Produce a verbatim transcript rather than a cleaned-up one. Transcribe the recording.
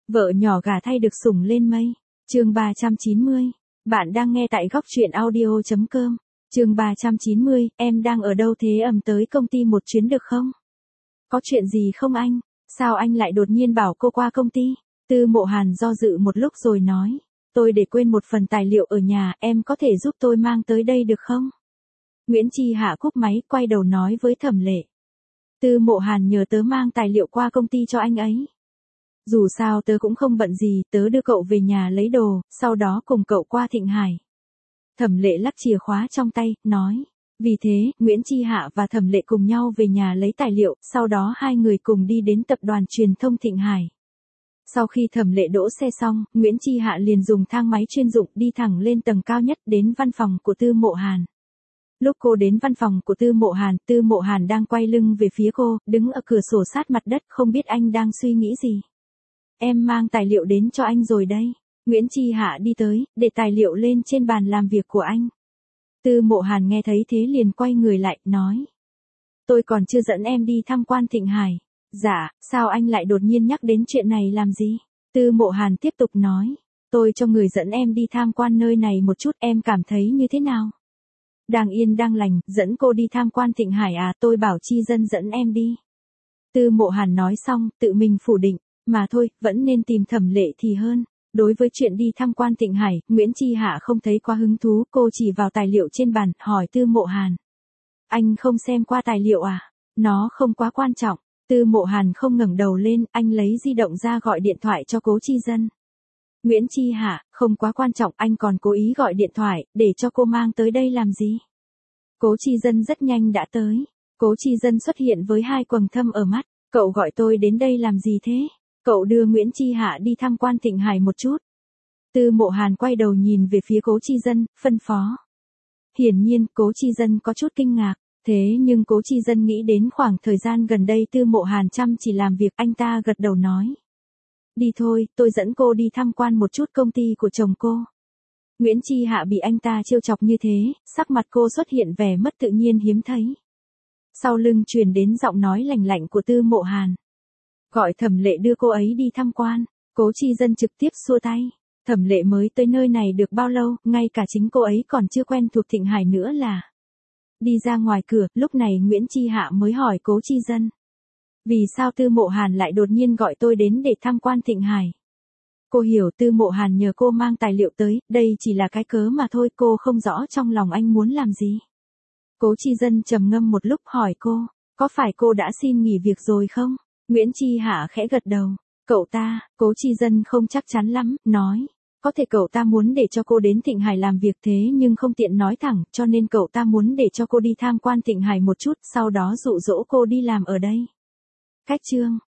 Vợ nhỏ gả thay được sủng lên mây. Chương ba trăm chín mươi. Bạn đang nghe tại góc truyện audio chấm com. Chương ba trăm chín mươi, em đang ở đâu thế, ầm tới công ty một chuyến được không? Có chuyện gì không anh? Sao anh lại đột nhiên bảo cô qua công ty? Tư Mộ Hàn do dự một lúc rồi nói, tôi để quên một phần tài liệu ở nhà, em có thể giúp tôi mang tới đây được không? Nguyễn Chi Hạ cúp máy, quay đầu nói với Thẩm Lệ. Tư Mộ Hàn nhờ tớ mang tài liệu qua công ty cho anh ấy. Dù sao tớ cũng không bận gì, tớ đưa cậu về nhà lấy đồ, sau đó cùng cậu qua Thịnh Hải. Thẩm Lệ lắc chìa khóa trong tay, nói. Vì thế, Nguyễn Chi Hạ và Thẩm Lệ cùng nhau về nhà lấy tài liệu, sau đó hai người cùng đi đến tập đoàn truyền thông Thịnh Hải. Sau khi Thẩm Lệ đỗ xe xong, Nguyễn Chi Hạ liền dùng thang máy chuyên dụng đi thẳng lên tầng cao nhất đến văn phòng của Tư Mộ Hàn. Lúc cô đến văn phòng của Tư Mộ Hàn, Tư Mộ Hàn đang quay lưng về phía cô, đứng ở cửa sổ sát mặt đất, không biết anh đang suy nghĩ gì. Em mang tài liệu đến cho anh rồi đây. Nguyễn Chi Hạ đi tới, để tài liệu lên trên bàn làm việc của anh. Tư Mộ Hàn nghe thấy thế liền quay người lại, nói. Tôi còn chưa dẫn em đi tham quan Thịnh Hải. Dạ, sao anh lại đột nhiên nhắc đến chuyện này làm gì? Tư Mộ Hàn tiếp tục nói. Tôi cho người dẫn em đi tham quan nơi này một chút, em cảm thấy như thế nào? Đang yên đang lành, dẫn cô đi tham quan Thịnh Hải à, tôi bảo Chi Dân dẫn em đi. Tư Mộ Hàn nói xong, tự mình phủ định, mà thôi, vẫn nên tìm Thẩm Lệ thì hơn. Đối với chuyện đi tham quan Thịnh Hải, Nguyễn Chi Hạ không thấy quá hứng thú, cô chỉ vào tài liệu trên bàn, hỏi Tư Mộ Hàn. Anh không xem qua tài liệu à? Nó không quá quan trọng. Tư Mộ Hàn không ngẩng đầu lên, anh lấy di động ra gọi điện thoại cho Cố Chi Dân. Nguyễn Chi Hạ, không quá quan trọng, anh còn cố ý gọi điện thoại, để cho cô mang tới đây làm gì? Cố Chi Dân rất nhanh đã tới. Cố Chi Dân xuất hiện với hai quầng thâm ở mắt. Cậu gọi tôi đến đây làm gì thế? Cậu đưa Nguyễn Chi Hạ đi tham quan Thịnh Hải một chút. Tư Mộ Hàn quay đầu nhìn về phía Cố Chi Dân, phân phó. Hiển nhiên, Cố Chi Dân có chút kinh ngạc. Thế nhưng Cố Chi Dân nghĩ đến khoảng thời gian gần đây Tư Mộ Hàn chăm chỉ làm việc, anh ta gật đầu nói. Đi thôi, tôi dẫn cô đi tham quan một chút công ty của chồng cô. Nguyễn Chi Hạ bị anh ta trêu chọc như thế, sắc mặt cô xuất hiện vẻ mất tự nhiên hiếm thấy. Sau lưng truyền đến giọng nói lạnh lạnh của Tư Mộ Hàn. Gọi Thẩm Lệ đưa cô ấy đi tham quan. Cố Chi Dân trực tiếp xua tay. Thẩm Lệ mới tới nơi này được bao lâu, ngay cả chính cô ấy còn chưa quen thuộc Thịnh Hải nữa là. Đi ra ngoài cửa, lúc này Nguyễn Chi Hạ mới hỏi Cố Chi Dân. Vì sao Tư Mộ Hàn lại đột nhiên gọi tôi đến để tham quan Thịnh Hải? Cô hiểu Tư Mộ Hàn nhờ cô mang tài liệu tới, đây chỉ là cái cớ mà thôi, cô không rõ trong lòng anh muốn làm gì. Cố Chi Dân trầm ngâm một lúc hỏi cô, có phải cô đã xin nghỉ việc rồi không? Nguyễn Chi Hạ khẽ gật đầu. Cậu ta, Cố Chi Dân không chắc chắn lắm, nói. Có thể cậu ta muốn để cho cô đến Thịnh Hải làm việc thế nhưng không tiện nói thẳng, cho nên cậu ta muốn để cho cô đi tham quan Thịnh Hải một chút, sau đó dụ dỗ cô đi làm ở đây. Cách chương.